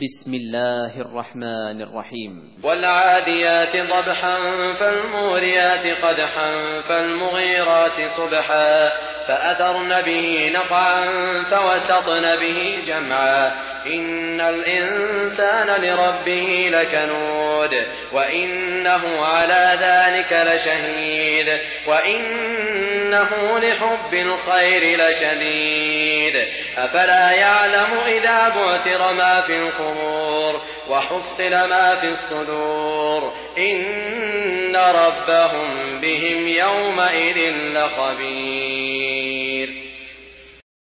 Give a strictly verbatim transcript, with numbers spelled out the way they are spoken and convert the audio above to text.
بسم الله الرحمن الرحيم. والعاديات ضبحا فالموريات قدحا فالمغيرات صبحا فأثرن به نقعا فوسطن به جمعا إن الإنسان لربه لكنود وإنه على ذلك لشهيد وإنه لحب الخير لشديد أفلا يعلم إذا بعثر ما في القبور وحصل ما في الصدور إن ربهم بهم يومئذ لخبير.